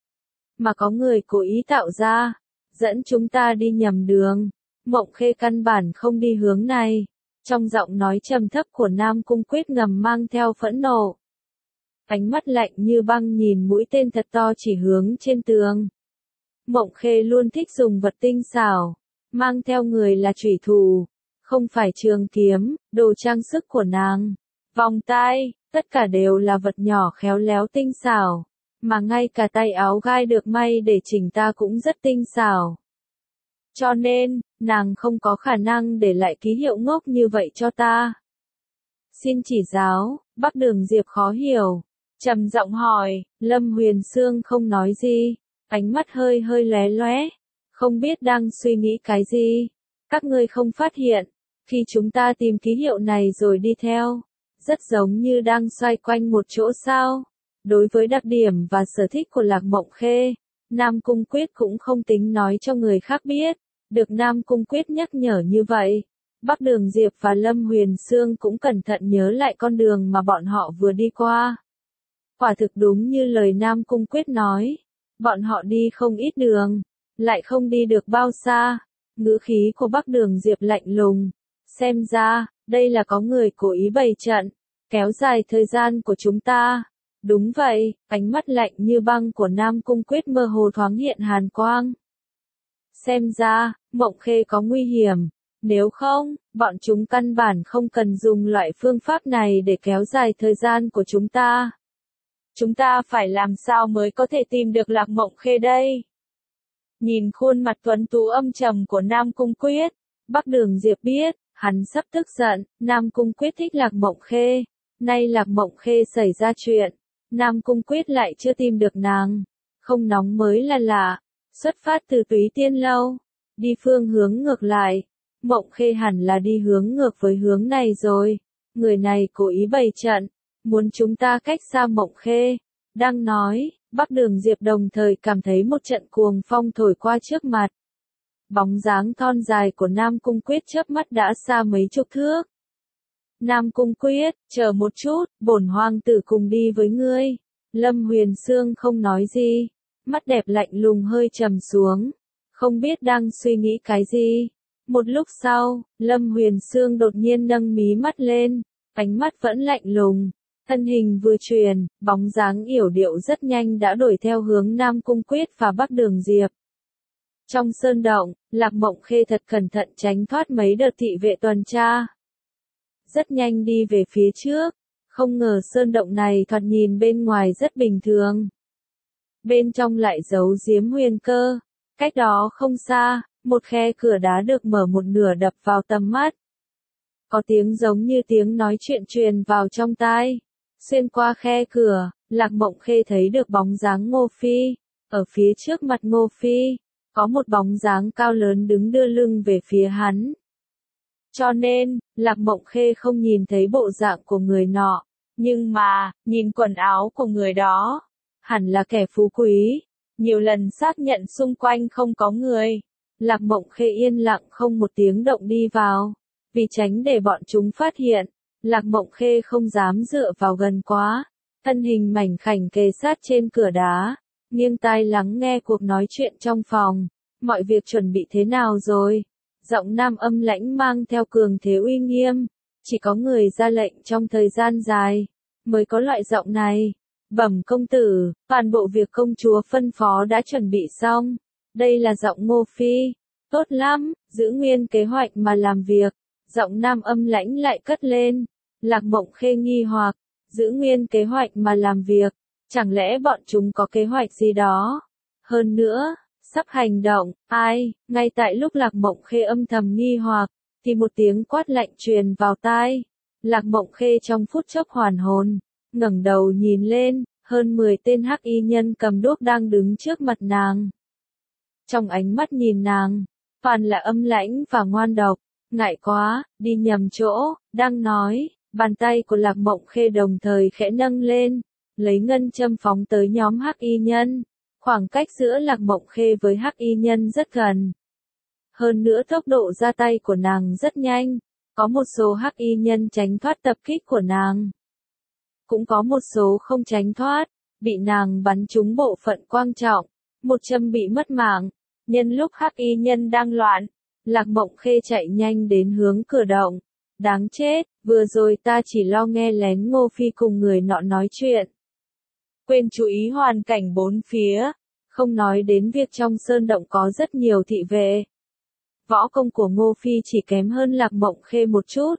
Mà có người cố ý tạo ra. Dẫn chúng ta đi nhầm đường. Mộng Khê căn bản không đi hướng này. Trong giọng nói trầm thấp của Nam Cung Quyết ngầm mang theo phẫn nộ. Ánh mắt lạnh như băng nhìn mũi tên thật to chỉ hướng trên tường. Mộng Khê luôn thích dùng vật tinh xảo. Mang theo người là chủy thủ. Không phải trường kiếm, đồ trang sức của nàng. Vòng tai, tất cả đều là vật nhỏ khéo léo tinh xảo. Mà ngay cả tay áo gai được may để chỉnh ta cũng rất tinh xảo. Cho nên, nàng không có khả năng để lại ký hiệu ngốc như vậy cho ta. Xin chỉ giáo, Bắc Đường Diệp khó hiểu. Trầm giọng hỏi, Lâm Huyền Sương không nói gì, ánh mắt hơi hơi lóe lóe, không biết đang suy nghĩ cái gì. Các ngươi không phát hiện, khi chúng ta tìm ký hiệu này rồi đi theo, rất giống như đang xoay quanh một chỗ sao. Đối với đặc điểm và sở thích của Lạc Mộng Khê, Nam Cung Quyết cũng không tính nói cho người khác biết. Được Nam Cung Quyết nhắc nhở như vậy, Bắc Đường Diệp và Lâm Huyền Sương cũng cẩn thận nhớ lại con đường mà bọn họ vừa đi qua. Quả thực đúng như lời Nam Cung Quyết nói, bọn họ đi không ít đường, lại không đi được bao xa. Ngữ khí của Bắc Đường Diệp lạnh lùng, xem ra, đây là có người cố ý bày trận, kéo dài thời gian của chúng ta. Đúng vậy, ánh mắt lạnh như băng của Nam Cung Quyết mơ hồ thoáng hiện hàn quang. Xem ra, Mộng Khê có nguy hiểm. Nếu không, bọn chúng căn bản không cần dùng loại phương pháp này để kéo dài thời gian của chúng ta. Chúng ta phải làm sao mới có thể tìm được Lạc Mộng Khê đây? Nhìn khuôn mặt tuấn tú âm trầm của Nam Cung Quyết, Bắc Đường Diệp biết, hắn sắp tức giận. Nam Cung Quyết thích Lạc Mộng Khê. Nay Lạc Mộng Khê xảy ra chuyện, Nam Cung Quyết lại chưa tìm được nàng. Không nóng mới là lạ. Xuất phát từ Túy Tiên Lâu, đi phương hướng ngược lại. Mộng Khê hẳn là đi hướng ngược với hướng này rồi. Người này cố ý bày trận, muốn chúng ta cách xa Mộng Khê. Đang nói, Bắc Đường Diệp đồng thời cảm thấy một trận cuồng phong thổi qua trước mặt. Bóng dáng thon dài của Nam Cung Quyết chớp mắt đã xa mấy chục thước. Nam Cung Quyết, chờ một chút, bổn hoàng tử cùng đi với ngươi. Lâm Huyền Sương không nói gì, mắt đẹp lạnh lùng hơi trầm xuống, không biết đang suy nghĩ cái gì. Một lúc sau, Lâm Huyền Sương đột nhiên nâng mí mắt lên, ánh mắt vẫn lạnh lùng, thân hình vừa chuyển, bóng dáng yểu điệu rất nhanh đã đuổi theo hướng Nam Cung Quyết và Bắc Đường Diệp. Trong sơn động, Lạc Mộng Khê thật cẩn thận tránh thoát mấy đợt thị vệ tuần tra. Rất nhanh đi về phía trước, không ngờ sơn động này thoạt nhìn bên ngoài rất bình thường. Bên trong lại giấu giếm huyền cơ, cách đó không xa, một khe cửa đá được mở một nửa đập vào tầm mắt. Có tiếng giống như tiếng nói chuyện truyền vào trong tai. Xuyên qua khe cửa, Lạc Mộng Khê thấy được bóng dáng Ngô Phi. Ở phía trước mặt Ngô Phi, có một bóng dáng cao lớn đứng đưa lưng về phía hắn. Cho nên, Lạc Mộng Khê không nhìn thấy bộ dạng của người nọ, nhưng mà, nhìn quần áo của người đó, hẳn là kẻ phú quý. Nhiều lần xác nhận xung quanh không có người, Lạc Mộng Khê yên lặng không một tiếng động đi vào. Vì tránh để bọn chúng phát hiện, Lạc Mộng Khê không dám dựa vào gần quá. Thân hình mảnh khảnh kề sát trên cửa đá, nghiêng tai lắng nghe cuộc nói chuyện trong phòng. Mọi việc chuẩn bị thế nào rồi? Giọng nam âm lãnh mang theo cường thế uy nghiêm. Chỉ có người ra lệnh trong thời gian dài, mới có loại giọng này. Bẩm công tử, toàn bộ việc công chúa phân phó đã chuẩn bị xong. Đây là giọng Ngô Phi. Tốt lắm, giữ nguyên kế hoạch mà làm việc. Giọng nam âm lãnh lại cất lên. Lạc Mộng Khê nghi hoặc, giữ nguyên kế hoạch mà làm việc. Chẳng lẽ bọn chúng có kế hoạch gì đó? Hơn nữa, sắp hành động, ai? Ngay tại lúc Lạc Mộng Khê âm thầm nghi hoặc, thì một tiếng quát lạnh truyền vào tai. Lạc Mộng Khê trong phút chốc hoàn hồn, ngẩng đầu nhìn lên, hơn mười tên hắc y nhân cầm đuốc đang đứng trước mặt nàng. Trong ánh mắt nhìn nàng, toàn là âm lãnh và ngoan độc. Ngại quá, đi nhầm chỗ. Đang nói, bàn tay của Lạc Mộng Khê đồng thời khẽ nâng lên, lấy ngân châm phóng tới nhóm hắc y nhân. Khoảng cách giữa Lạc Mộng Khê với hắc y nhân rất gần. Hơn nữa tốc độ ra tay của nàng rất nhanh, có một số hắc y nhân tránh thoát tập kích của nàng. Cũng có một số không tránh thoát, bị nàng bắn trúng bộ phận quan trọng, một châm bị mất mạng. Nhân lúc hắc y nhân đang loạn, Lạc Mộng Khê chạy nhanh đến hướng cửa động. Đáng chết, vừa rồi ta chỉ lo nghe lén Ngô Phi cùng người nọ nói chuyện. Quên chú ý hoàn cảnh bốn phía, không nói đến việc trong sơn động có rất nhiều thị vệ. Võ công của Ngô Phi chỉ kém hơn Lạc Mộng Khê một chút.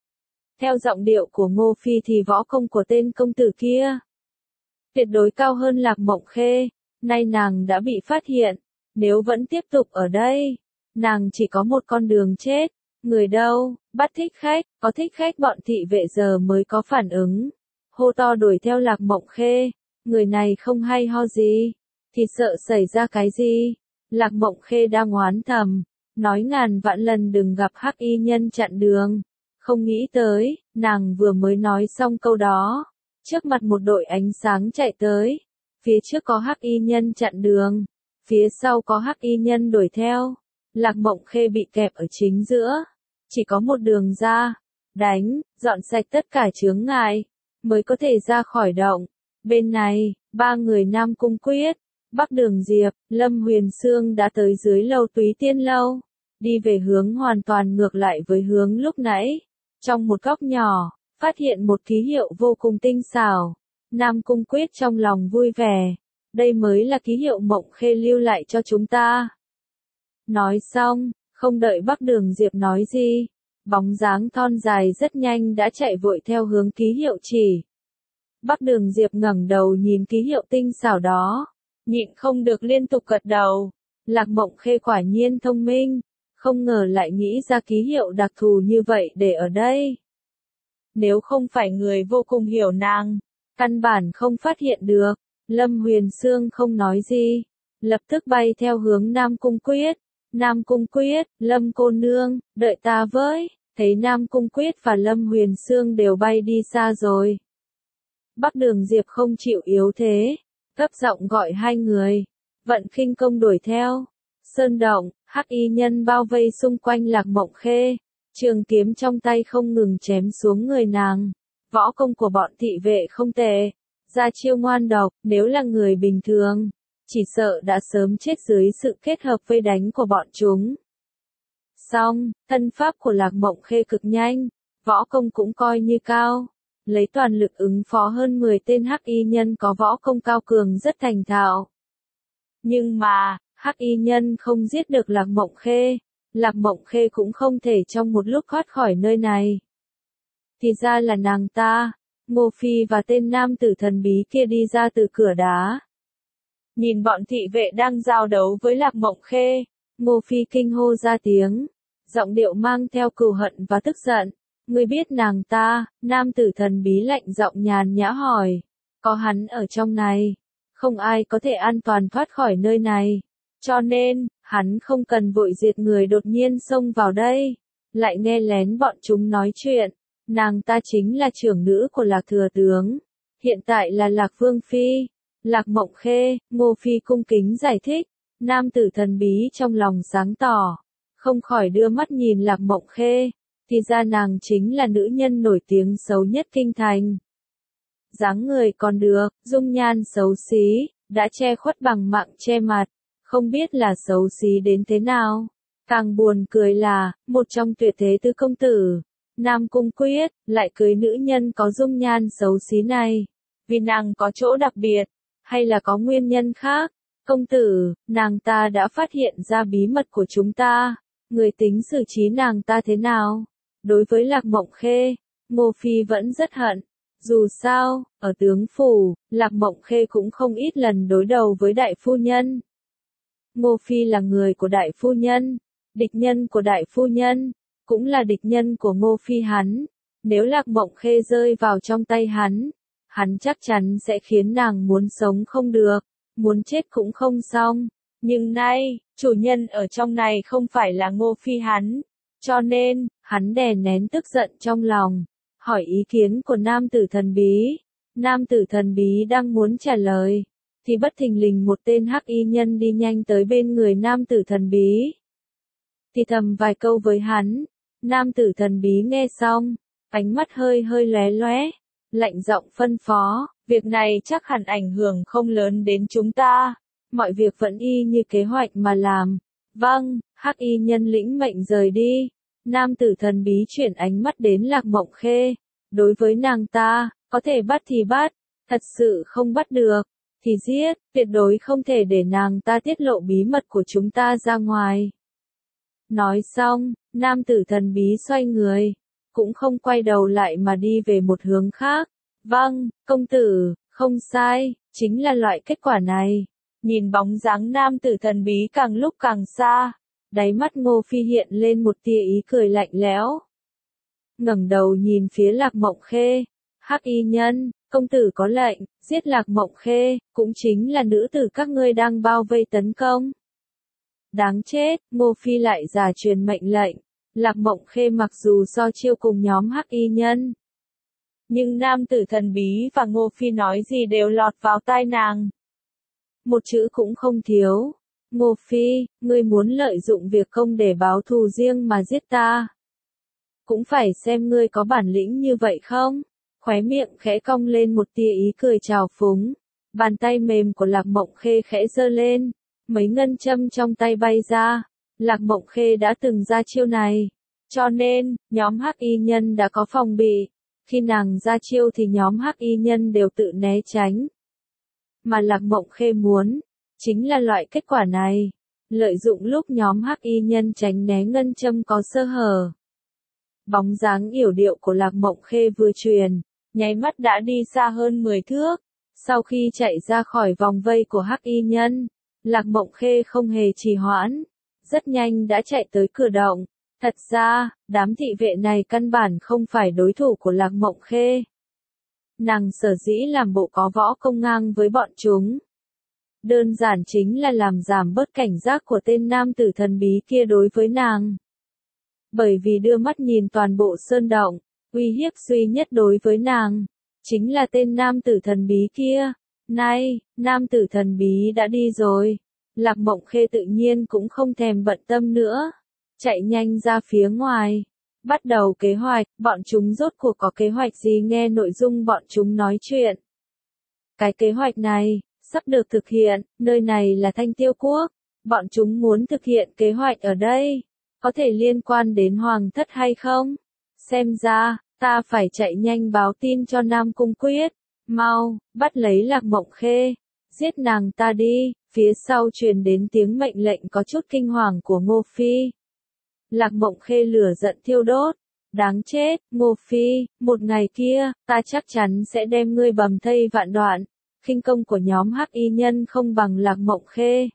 Theo giọng điệu của Ngô Phi thì võ công của tên công tử kia tuyệt đối cao hơn Lạc Mộng Khê. Nay nàng đã bị phát hiện, nếu vẫn tiếp tục ở đây, nàng chỉ có một con đường chết. Người đâu? Bắt thích khách, có thích khách bọn thị vệ giờ mới có phản ứng. Hô to đuổi theo Lạc Mộng Khê. Người này không hay ho gì, thì sợ xảy ra cái gì. Lạc Mộng Khê đang oán thầm, nói ngàn vạn lần đừng gặp hắc y nhân chặn đường. Không nghĩ tới, nàng vừa mới nói xong câu đó, trước mặt một đội ánh sáng chạy tới. Phía trước có hắc y nhân chặn đường, phía sau có hắc y nhân đuổi theo. Lạc Mộng Khê bị kẹp ở chính giữa, chỉ có một đường ra, đánh, dọn sạch tất cả chướng ngại, mới có thể ra khỏi động. Bên này, ba người Nam Cung Quyết, Bắc Đường Diệp, Lâm Huyền Sương đã tới dưới lầu Túy Tiên Lâu, đi về hướng hoàn toàn ngược lại với hướng lúc nãy. Trong một góc nhỏ, phát hiện một ký hiệu vô cùng tinh xảo. Nam Cung Quyết trong lòng vui vẻ. Đây mới là ký hiệu Mộng Khê lưu lại cho chúng ta. Nói xong, không đợi Bắc Đường Diệp nói gì, bóng dáng thon dài rất nhanh đã chạy vội theo hướng ký hiệu chỉ. Bắc Đường Diệp ngẩng đầu nhìn ký hiệu tinh xảo đó, nhịn không được liên tục gật đầu. Lạc Mộng Khê quả nhiên thông minh, không ngờ lại nghĩ ra ký hiệu đặc thù như vậy để ở đây. Nếu không phải người vô cùng hiểu nàng, căn bản không phát hiện được. Lâm Huyền Sương không nói gì, lập tức bay theo hướng Nam Cung Quyết. Nam Cung Quyết, Lâm cô nương, đợi ta với. Thấy Nam Cung Quyết và Lâm Huyền Sương đều bay đi xa rồi. Bắc Đường Diệp không chịu yếu thế, gấp giọng gọi hai người. Vận khinh công đuổi theo. Sơn động, hắc y nhân bao vây xung quanh Lạc Mộng Khê. Trường kiếm trong tay không ngừng chém xuống người nàng. Võ công của bọn thị vệ không tệ. Ra chiêu ngoan độc, nếu là người bình thường, chỉ sợ đã sớm chết dưới sự kết hợp vây đánh của bọn chúng. Xong, thân pháp của Lạc Mộng Khê cực nhanh, võ công cũng coi như cao, lấy toàn lực ứng phó hơn mười tên hắc y nhân có võ công cao cường rất thành thạo. Nhưng mà, hắc y nhân không giết được Lạc Mộng Khê, Lạc Mộng Khê cũng không thể trong một lúc thoát khỏi nơi này. Thì ra là nàng ta. Ngô Phi và tên nam tử thần bí kia đi ra từ cửa đá. Nhìn bọn thị vệ đang giao đấu với Lạc Mộng Khê, Ngô Phi kinh hô ra tiếng, giọng điệu mang theo cừu hận và tức giận. Ngươi biết nàng ta? Nam tử thần bí lạnh giọng nhàn nhã hỏi. Có hắn ở trong này, không ai có thể an toàn thoát khỏi nơi này. Cho nên, hắn không cần vội diệt người đột nhiên xông vào đây, lại nghe lén bọn chúng nói chuyện. Nàng ta chính là trưởng nữ của Lạc Thừa Tướng, hiện tại là Lạc Vương Phi. Lạc Mộng Khê, Ngô Phi cung kính giải thích. Nam tử thần bí trong lòng sáng tỏ, không khỏi đưa mắt nhìn Lạc Mộng Khê. Thì ra nàng chính là nữ nhân nổi tiếng xấu nhất kinh thành. Dáng người còn được, dung nhan xấu xí, đã che khuất bằng mạng che mặt, không biết là xấu xí đến thế nào. Càng buồn cười là, một trong tuyệt thế tứ công tử, Nam Cung Quyết, lại cưới nữ nhân có dung nhan xấu xí này. Vì nàng có chỗ đặc biệt, hay là có nguyên nhân khác? Công tử, nàng ta đã phát hiện ra bí mật của chúng ta. Người tính xử trí nàng ta thế nào? Đối với Lạc Mộng Khê, Ngô Phi vẫn rất hận. Dù sao, ở tướng phủ, Lạc Mộng Khê cũng không ít lần đối đầu với đại phu nhân. Ngô Phi là người của đại phu nhân, địch nhân của đại phu nhân, cũng là địch nhân của Ngô Phi hắn. Nếu Lạc Mộng Khê rơi vào trong tay hắn, hắn chắc chắn sẽ khiến nàng muốn sống không được, muốn chết cũng không xong. Nhưng nay, chủ nhân ở trong này không phải là Ngô Phi hắn, cho nên, hắn đè nén tức giận trong lòng, hỏi ý kiến của nam tử thần bí. Nam tử thần bí đang muốn trả lời, thì bất thình lình một tên hắc y nhân đi nhanh tới bên người nam tử thần bí. Thì thầm vài câu với hắn, nam tử thần bí nghe xong, ánh mắt hơi hơi lóe lóe, lạnh giọng phân phó, việc này chắc hẳn ảnh hưởng không lớn đến chúng ta, mọi việc vẫn y như kế hoạch mà làm. Vâng, hắc y nhân lĩnh mệnh rời đi. Nam tử thần bí chuyển ánh mắt đến Lạc Mộng Khê, đối với nàng ta, có thể bắt thì bắt, thật sự không bắt được, thì giết, tuyệt đối không thể để nàng ta tiết lộ bí mật của chúng ta ra ngoài. Nói xong, nam tử thần bí xoay người, cũng không quay đầu lại mà đi về một hướng khác. Vâng, công tử, không sai, chính là loại kết quả này. Nhìn bóng dáng nam tử thần bí càng lúc càng xa, đáy mắt Ngô Phi hiện lên một tia ý cười lạnh lẽo. Ngẩng đầu nhìn phía Lạc Mộng Khê, hắc y nhân, công tử có lệnh, giết Lạc Mộng Khê, cũng chính là nữ tử các ngươi đang bao vây tấn công. Đáng chết, Ngô Phi lại giả truyền mệnh lệnh. Lạc Mộng Khê mặc dù so chiêu cùng nhóm hắc y nhân, nhưng nam tử thần bí và Ngô Phi nói gì đều lọt vào tai nàng. Một chữ cũng không thiếu. Ngô Phi, ngươi muốn lợi dụng việc công để báo thù riêng mà giết ta. Cũng phải xem ngươi có bản lĩnh như vậy không? Khóe miệng khẽ cong lên một tia ý cười trào phúng. Bàn tay mềm của Lạc Mộng Khê khẽ giơ lên. Mấy ngân châm trong tay bay ra. Lạc Mộng Khê đã từng ra chiêu này. Cho nên, nhóm hắc y nhân đã có phòng bị. Khi nàng ra chiêu thì nhóm hắc y nhân đều tự né tránh. Mà Lạc Mộng Khê muốn, chính là loại kết quả này. Lợi dụng lúc nhóm hắc y nhân tránh né ngân châm có sơ hở. Bóng dáng yểu điệu của Lạc Mộng Khê vừa truyền, nháy mắt đã đi xa hơn mười thước. Sau khi chạy ra khỏi vòng vây của hắc y nhân, Lạc Mộng Khê không hề trì hoãn, rất nhanh đã chạy tới cửa động. Thật ra, đám thị vệ này căn bản không phải đối thủ của Lạc Mộng Khê. Nàng sở dĩ làm bộ có võ công ngang với bọn chúng. Đơn giản chính là làm giảm bớt cảnh giác của tên nam tử thần bí kia đối với nàng. Bởi vì đưa mắt nhìn toàn bộ sơn động, uy hiếp duy nhất đối với nàng, chính là tên nam tử thần bí kia. Này, nam tử thần bí đã đi rồi. Lạc Mộng Khê tự nhiên cũng không thèm bận tâm nữa. Chạy nhanh ra phía ngoài. Bắt đầu kế hoạch, bọn chúng rốt cuộc có kế hoạch gì nghe nội dung bọn chúng nói chuyện. Cái kế hoạch này, sắp được thực hiện, nơi này là Thanh Tiêu Quốc. Bọn chúng muốn thực hiện kế hoạch ở đây. Có thể liên quan đến Hoàng thất hay không? Xem ra, ta phải chạy nhanh báo tin cho Nam Cung Quyết. Mau, bắt lấy Lạc Mộng Khê. Giết nàng ta đi. Phía sau truyền đến tiếng mệnh lệnh có chút kinh hoàng của Ngô Phi. Lạc Mộng Khê lửa giận thiêu đốt. Đáng chết, Ngô Phi, một ngày kia, ta chắc chắn sẽ đem ngươi bầm thây vạn đoạn. Khinh công của nhóm hắc y nhân không bằng Lạc Mộng Khê.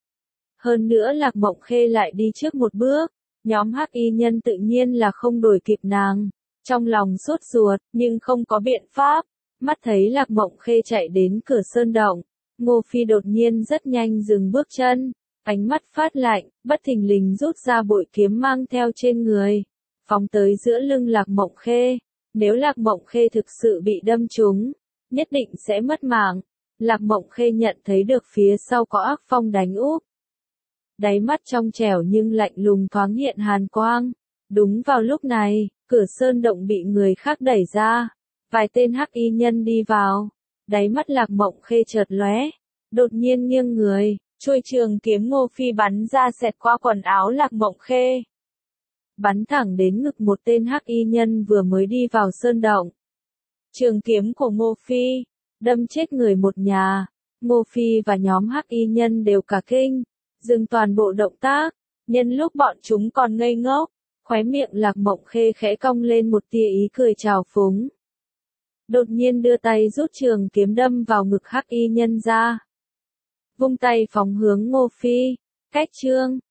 Hơn nữa Lạc Mộng Khê lại đi trước một bước. Nhóm hắc y nhân tự nhiên là không đuổi kịp nàng. Trong lòng sốt ruột, nhưng không có biện pháp. Mắt thấy Lạc Mộng Khê chạy đến cửa sơn động. Ngô Phi đột nhiên rất nhanh dừng bước chân. Ánh mắt phát lạnh, bất thình lình rút ra bội kiếm mang theo trên người. Phóng tới giữa lưng Lạc Mộng Khê. Nếu Lạc Mộng Khê thực sự bị đâm trúng, nhất định sẽ mất mạng. Lạc Mộng Khê nhận thấy được phía sau có ác phong đánh úp. Đáy mắt trong trẻo nhưng lạnh lùng thoáng hiện hàn quang. Đúng vào lúc này, cửa sơn động bị người khác đẩy ra. Vài tên hắc y nhân đi vào. Đáy mắt Lạc Mộng Khê chợt lóe. Đột nhiên nghiêng người, chuôi trường kiếm Ngô Phi bắn ra xẹt qua quần áo Lạc Mộng Khê. Bắn thẳng đến ngực một tên hắc y nhân vừa mới đi vào sơn động. Trường kiếm của Ngô Phi, đâm chết người một nhà. Ngô Phi và nhóm hắc y nhân đều cả kinh, dừng toàn bộ động tác. Nhân lúc bọn chúng còn ngây ngốc, khóe miệng Lạc Mộng Khê khẽ cong lên một tia ý cười trào phúng. Đột nhiên đưa tay rút trường kiếm đâm vào ngực hắc y nhân ra. Vung tay phóng hướng Ngô Phi. Cách chương